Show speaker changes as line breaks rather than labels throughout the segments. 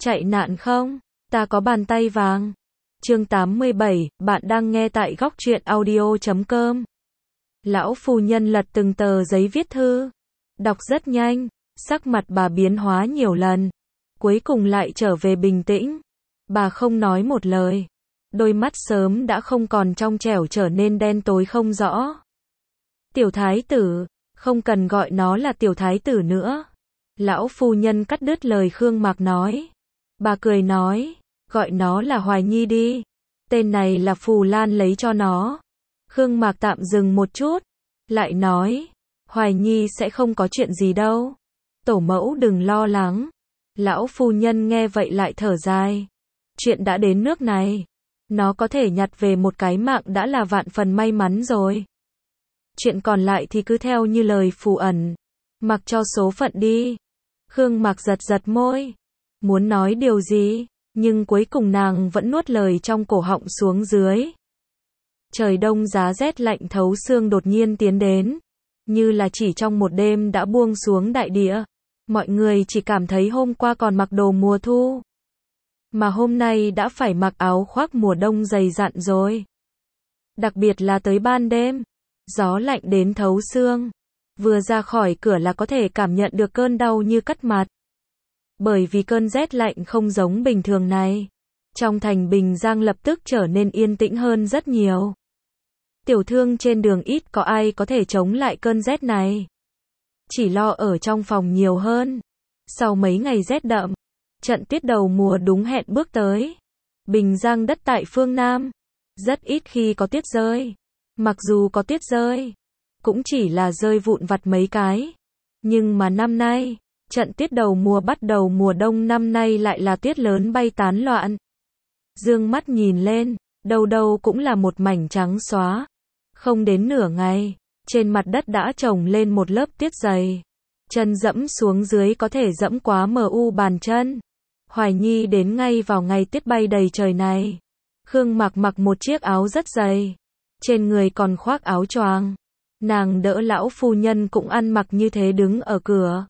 chạy nạn không? Ta có bàn tay vàng. Chương 87, bạn đang nghe tại góc truyện audio.com. Lão phu nhân lật từng tờ giấy viết thư. Đọc rất nhanh, sắc mặt bà biến hóa nhiều lần. Cuối cùng lại trở về bình tĩnh. Bà không nói một lời. Đôi mắt sớm đã không còn trong trẻo trở nên đen tối không rõ. Tiểu thái tử, không cần gọi nó là tiểu thái tử nữa. Lão phu nhân cắt đứt lời Khương Mạc nói. Bà cười nói, gọi nó là Hoài Nhi đi. Tên này là Phù Lan lấy cho nó. Khương Mạc tạm dừng một chút, lại nói, Hoài Nhi sẽ không có chuyện gì đâu. Tổ mẫu đừng lo lắng. Lão phu nhân nghe vậy lại thở dài. Chuyện đã đến nước này, nó có thể nhặt về một cái mạng đã là vạn phần may mắn rồi. Chuyện còn lại thì cứ theo như lời phù ẩn, mặc cho số phận đi. Khương Mạc giật giật môi, muốn nói điều gì, nhưng cuối cùng nàng vẫn nuốt lời trong cổ họng xuống dưới. Trời đông giá rét lạnh thấu xương đột nhiên tiến đến, như là chỉ trong một đêm đã buông xuống đại địa. Mọi người chỉ cảm thấy hôm qua còn mặc đồ mùa thu, mà hôm nay đã phải mặc áo khoác mùa đông dày dặn rồi. Đặc biệt là tới ban đêm, gió lạnh đến thấu xương. Vừa ra khỏi cửa là có thể cảm nhận được cơn đau như cắt mặt. Bởi vì cơn rét lạnh không giống bình thường này, trong thành Bình Giang lập tức trở nên yên tĩnh hơn rất nhiều. Tiểu thương trên đường ít có ai có thể chống lại cơn rét này. Chỉ lo ở trong phòng nhiều hơn. Sau mấy ngày rét đậm, trận tuyết đầu mùa đúng hẹn bước tới. Bình Giang đất tại phương Nam, rất ít khi có tuyết rơi. Mặc dù có tuyết rơi, cũng chỉ là rơi vụn vặt mấy cái. Nhưng mà năm nay, trận tuyết đầu mùa bắt đầu mùa đông năm nay lại là tuyết lớn bay tán loạn. Dương mắt nhìn lên, đâu đâu cũng là một mảnh trắng xóa. Không đến nửa ngày, trên mặt đất đã chồng lên một lớp tuyết dày. Chân dẫm xuống dưới có thể dẫm quá mu bàn chân. Hoài Nhi đến ngay vào ngày tuyết bay đầy trời này. Khương Mạc mặc một chiếc áo rất dày, trên người còn khoác áo choàng. Nàng đỡ lão phu nhân cũng ăn mặc như thế đứng ở cửa.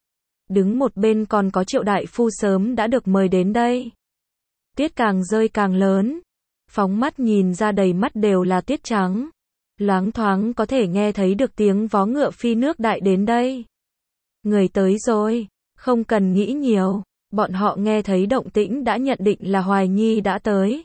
Đứng một bên còn có Triệu đại phu sớm đã được mời đến đây. Tuyết càng rơi càng lớn, phóng mắt nhìn ra đầy mắt đều là tuyết trắng. Loáng thoáng có thể nghe thấy được tiếng vó ngựa phi nước đại đến đây. Người tới rồi, không cần nghĩ nhiều, bọn họ nghe thấy động tĩnh đã nhận định là Hoài Nhi đã tới.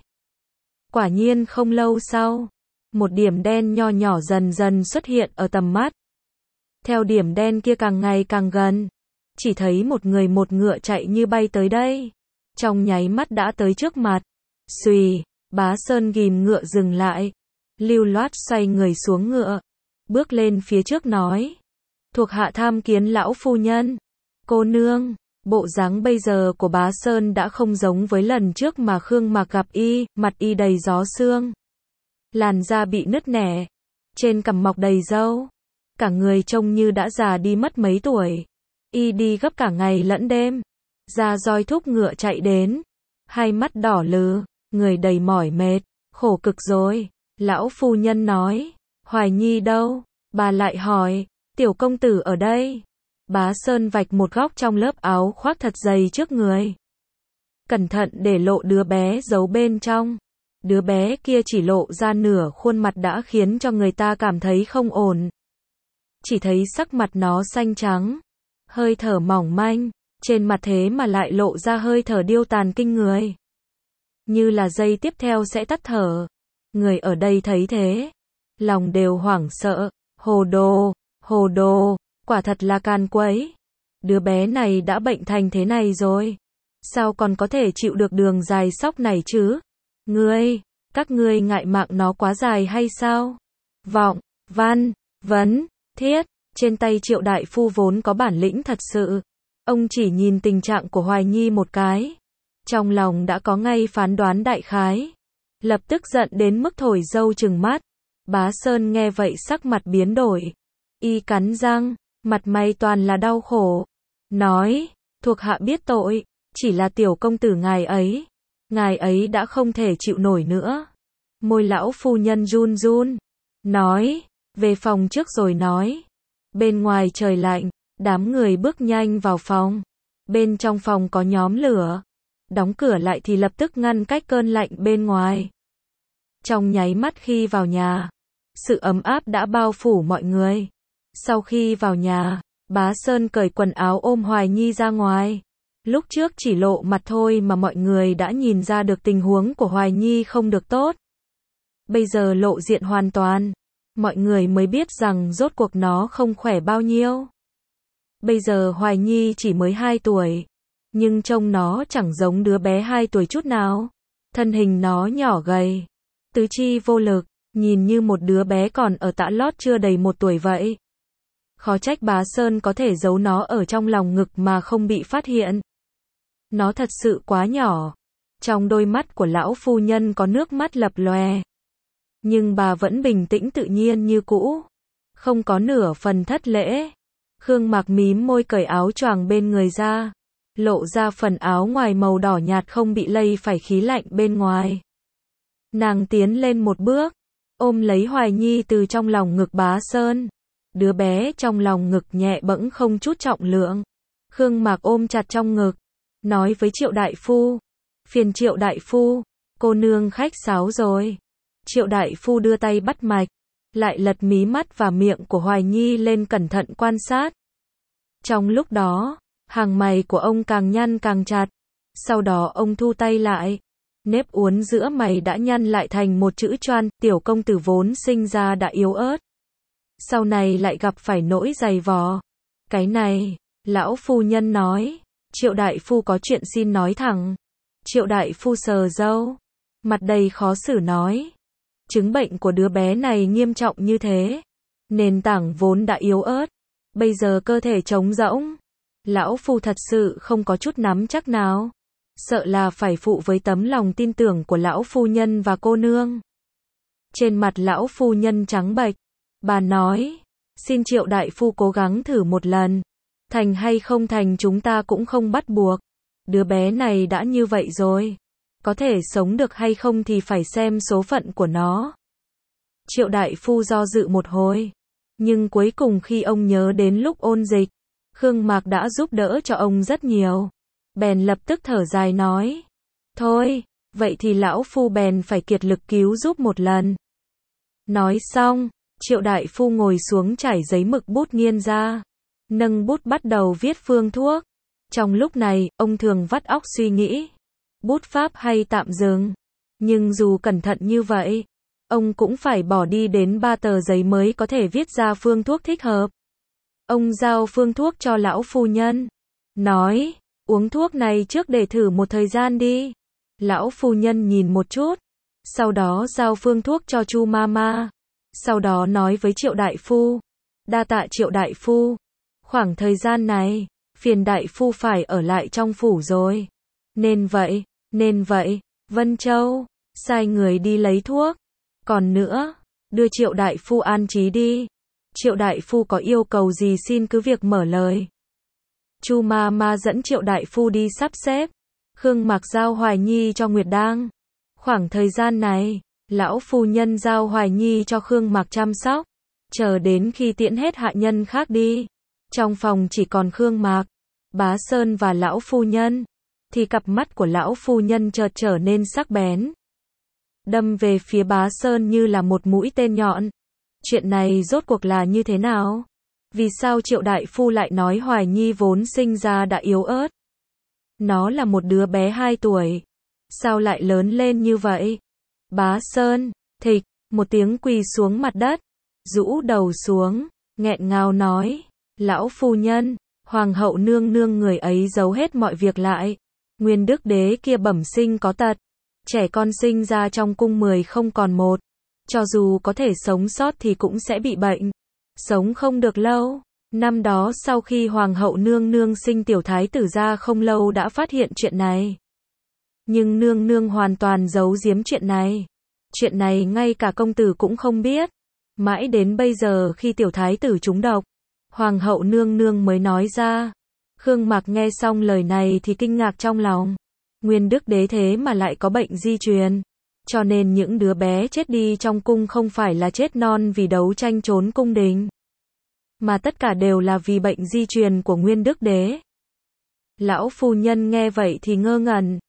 Quả nhiên không lâu sau, một điểm đen nho nhỏ dần dần xuất hiện ở tầm mắt. Theo điểm đen kia càng ngày càng gần, chỉ thấy một người một ngựa chạy như bay tới đây. Trong nháy mắt đã tới trước mặt. Xùy, Bá Sơn ghìm ngựa dừng lại. Lưu loát xoay người xuống ngựa, bước lên phía trước nói. Thuộc hạ tham kiến lão phu nhân. Cô nương, bộ dáng bây giờ của Bá Sơn đã không giống với lần trước mà Khương Mạc gặp y, mặt y đầy gió sương. Làn da bị nứt nẻ, trên cằm mọc đầy râu. Cả người trông như đã già đi mất mấy tuổi. Y đi gấp cả ngày lẫn đêm, ra roi thúc ngựa chạy đến. Hai mắt đỏ lừ, người đầy mỏi mệt, khổ cực rồi. Lão phu nhân nói, Hoài Nhi đâu? Bà lại hỏi, tiểu công tử ở đây. Bá Sơn vạch một góc trong lớp áo khoác thật dày trước người. Cẩn thận để lộ đứa bé giấu bên trong. Đứa bé kia chỉ lộ ra nửa khuôn mặt đã khiến cho người ta cảm thấy không ổn. Chỉ thấy sắc mặt nó xanh trắng, hơi thở mỏng manh, trên mặt thế mà lại lộ ra hơi thở điêu tàn kinh người. Như là giây tiếp theo sẽ tắt thở. Người ở đây thấy thế, lòng đều hoảng sợ, hồ đồ, quả thật là can quấy. Đứa bé này đã bệnh thành thế này rồi, sao còn có thể chịu được đường dài sóc này chứ? Các ngươi ngại mạng nó quá dài hay sao? Vọng, văn, vấn, thiết, trên tay Triệu đại phu vốn có bản lĩnh thật sự. Ông chỉ nhìn tình trạng của Hoài Nhi một cái, trong lòng đã có ngay phán đoán đại khái. Lập tức giận đến mức thổi râu trừng mắt. Bá Sơn nghe vậy sắc mặt biến đổi. Y cắn răng, mặt mày toàn là đau khổ. Nói, thuộc hạ biết tội, chỉ là tiểu công tử ngài ấy đã không thể chịu nổi nữa. Môi lão phu nhân run run. Nói, về phòng trước rồi nói. Bên ngoài trời lạnh, đám người bước nhanh vào phòng. Bên trong phòng có nhóm lửa. đóng cửa lại thì lập tức ngăn cách cơn lạnh bên ngoài. Trong nháy mắt khi vào nhà, sự ấm áp đã bao phủ mọi người. Sau khi vào nhà, Bá Sơn cởi quần áo ôm Hoài Nhi ra ngoài. Lúc trước chỉ lộ mặt thôi mà mọi người đã nhìn ra được tình huống của Hoài Nhi không được tốt. Bây giờ lộ diện hoàn toàn, mọi người mới biết rằng rốt cuộc nó không khỏe bao nhiêu. Bây giờ Hoài Nhi chỉ mới 2 tuổi, nhưng trông nó chẳng giống đứa bé 2 tuổi chút nào. Thân hình nó nhỏ gầy, tứ chi vô lực, nhìn như một đứa bé còn ở tã lót chưa đầy 1 tuổi vậy. Khó trách Bá Sơn có thể giấu nó ở trong lòng ngực mà không bị phát hiện. Nó thật sự quá nhỏ. Trong đôi mắt của lão phu nhân có nước mắt lập lòe. Nhưng bà vẫn bình tĩnh tự nhiên như cũ, không có nửa phần thất lễ. Khương Mạc mím môi cởi áo choàng bên người ra, lộ ra phần áo ngoài màu đỏ nhạt không bị lây phải khí lạnh bên ngoài. Nàng tiến lên một bước, ôm lấy Hoài Nhi từ trong lòng ngực Bá Sơn. Đứa bé trong lòng ngực nhẹ bẫng không chút trọng lượng. Khương Mạc ôm chặt trong ngực, nói với Triệu đại phu, phiền Triệu đại phu, cô nương khách sáo rồi. Triệu đại phu đưa tay bắt mạch, lại lật mí mắt và miệng của Hoài Nhi lên cẩn thận quan sát. Trong lúc đó, hàng mày của ông càng nhăn càng chặt. Sau đó ông thu tay lại, nếp uốn giữa mày đã nhăn lại thành một chữ choan. Tiểu công tử vốn sinh ra đã yếu ớt, sau này lại gặp phải nỗi dày vò. Cái này, lão phu nhân nói, Triệu đại phu có chuyện xin nói thẳng. Triệu đại phu sờ râu, mặt đầy khó xử nói, chứng bệnh của đứa bé này nghiêm trọng như thế, nền tảng vốn đã yếu ớt, bây giờ cơ thể trống rỗng. Lão phu thật sự không có chút nắm chắc nào, sợ là phải phụ với tấm lòng tin tưởng của lão phu nhân và cô nương. Trên mặt lão phu nhân trắng bệch, bà nói, xin Triệu đại phu cố gắng thử một lần, thành hay không thành chúng ta cũng không bắt buộc. Đứa bé này đã như vậy rồi, có thể sống được hay không thì phải xem số phận của nó. Triệu đại phu do dự một hồi, nhưng cuối cùng khi ông nhớ đến lúc ôn dịch, Khương Mạc đã giúp đỡ cho ông rất nhiều, bèn lập tức thở dài nói, thôi, vậy thì lão phu bèn phải kiệt lực cứu giúp một lần. Nói xong, Triệu đại phu ngồi xuống trải giấy mực bút nghiên ra, nâng bút bắt đầu viết phương thuốc. Trong lúc này, ông thường vắt óc suy nghĩ, bút pháp hay tạm dừng. Nhưng dù cẩn thận như vậy, ông cũng phải bỏ đi đến 3 tờ giấy mới có thể viết ra phương thuốc thích hợp. Ông giao phương thuốc cho lão phu nhân, nói, uống thuốc này trước để thử một thời gian đi. Lão phu nhân nhìn một chút, sau đó giao phương thuốc cho Chu Mama. Sau đó nói với Triệu đại phu, đa tạ Triệu đại phu, khoảng thời gian này, phiền đại phu phải ở lại trong phủ rồi. Nên vậy, Vân Châu, sai người đi lấy thuốc. Còn nữa, đưa Triệu đại phu an trí đi. Triệu đại phu có yêu cầu gì xin cứ việc mở lời. Chu Mama dẫn Triệu đại phu đi sắp xếp. Khương Mạc giao Hoài Nhi cho Nguyệt Đang. Khoảng thời gian này, lão phu nhân giao Hoài Nhi cho Khương Mạc chăm sóc. Chờ đến khi tiễn hết hạ nhân khác đi, trong phòng chỉ còn Khương Mạc, Bá Sơn và lão phu nhân, thì cặp mắt của lão phu nhân chợt trở nên sắc bén, đâm về phía Bá Sơn như là một mũi tên nhọn. Chuyện này rốt cuộc là như thế nào? Vì sao Triệu đại phu lại nói Hoài Nhi vốn sinh ra đã yếu ớt? Nó là một đứa bé 2 tuổi, sao lại lớn lên như vậy? Bá Sơn, thịch, một tiếng quỳ xuống mặt đất, rũ đầu xuống, nghẹn ngào nói, lão phu nhân, hoàng hậu nương nương người ấy giấu hết mọi việc lại. Nguyên đức đế kia bẩm sinh có tật, trẻ con sinh ra trong cung 10 không còn một, cho dù có thể sống sót thì cũng sẽ bị bệnh, sống không được lâu. Năm đó sau khi hoàng hậu nương nương sinh tiểu thái tử ra không lâu đã phát hiện chuyện này. Nhưng nương nương hoàn toàn giấu giếm chuyện này. Chuyện này ngay cả công tử cũng không biết. Mãi đến bây giờ khi tiểu thái tử trúng độc, hoàng hậu nương nương mới nói ra. Khương Mạc nghe xong lời này thì kinh ngạc trong lòng. Nguyên đức đế thế mà lại có bệnh di truyền. Cho nên những đứa bé chết đi trong cung không phải là chết non vì đấu tranh trốn cung đình, mà tất cả đều là vì bệnh di truyền của Nguyên đức đế. Lão phu nhân nghe vậy thì ngơ ngẩn,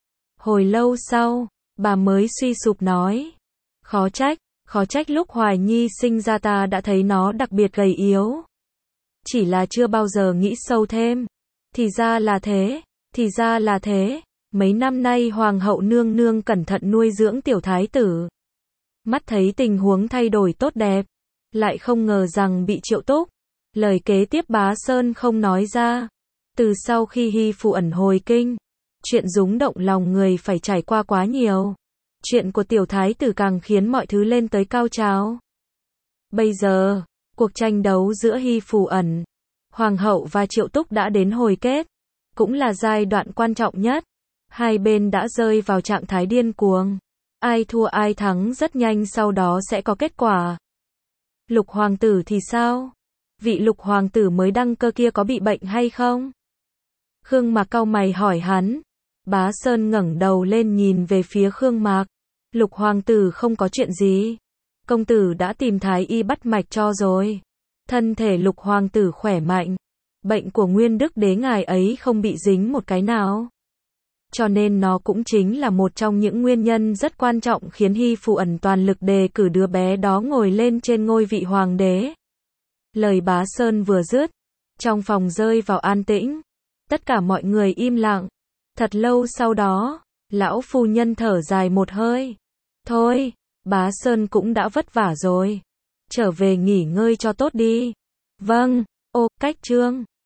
Hồi lâu sau, bà mới suy sụp nói. Khó trách lúc Hoài Nhi sinh ra ta đã thấy nó đặc biệt gầy yếu. Chỉ là chưa bao giờ nghĩ sâu thêm. Thì ra là thế. Mấy năm nay Hoàng hậu nương nương cẩn thận nuôi dưỡng tiểu thái tử. Mắt thấy tình huống thay đổi tốt đẹp. Lại không ngờ rằng bị Triệu Túc. Lời kế tiếp Bá Sơn không nói ra. Từ sau khi Hy Phụ ẩn hồi kinh, chuyện rúng động lòng người phải trải qua quá nhiều. Chuyện của tiểu thái tử càng khiến mọi thứ lên tới cao trào. Bây giờ, cuộc tranh đấu giữa Hy Phụ ẩn, Hoàng hậu và Triệu Túc đã đến hồi kết. Cũng là giai đoạn quan trọng nhất. Hai bên đã rơi vào trạng thái điên cuồng. Ai thua ai thắng rất nhanh sau đó sẽ có kết quả. Lục hoàng tử thì sao? Vị Lục hoàng tử mới đăng cơ kia có bị bệnh hay không? Khương Mạc cau mày hỏi hắn. Bá Sơn ngẩng đầu lên nhìn về phía Khương Mạc. Lục hoàng tử không có chuyện gì. Công tử đã tìm thái y bắt mạch cho rồi. Thân thể Lục hoàng tử khỏe mạnh. Bệnh của Nguyên Đức đế ngài ấy không bị dính một cái nào. Cho nên nó cũng chính là một trong những nguyên nhân rất quan trọng khiến Hy Phụ ẩn toàn lực đề cử đứa bé đó ngồi lên trên ngôi vị hoàng đế. Lời Bá Sơn vừa dứt, trong phòng rơi vào an tĩnh. Tất cả mọi người im lặng. Thật lâu sau đó, lão phu nhân thở dài một hơi. Thôi, Bá Sơn cũng đã vất vả rồi. Trở về nghỉ ngơi cho tốt đi. Vâng, cách chương.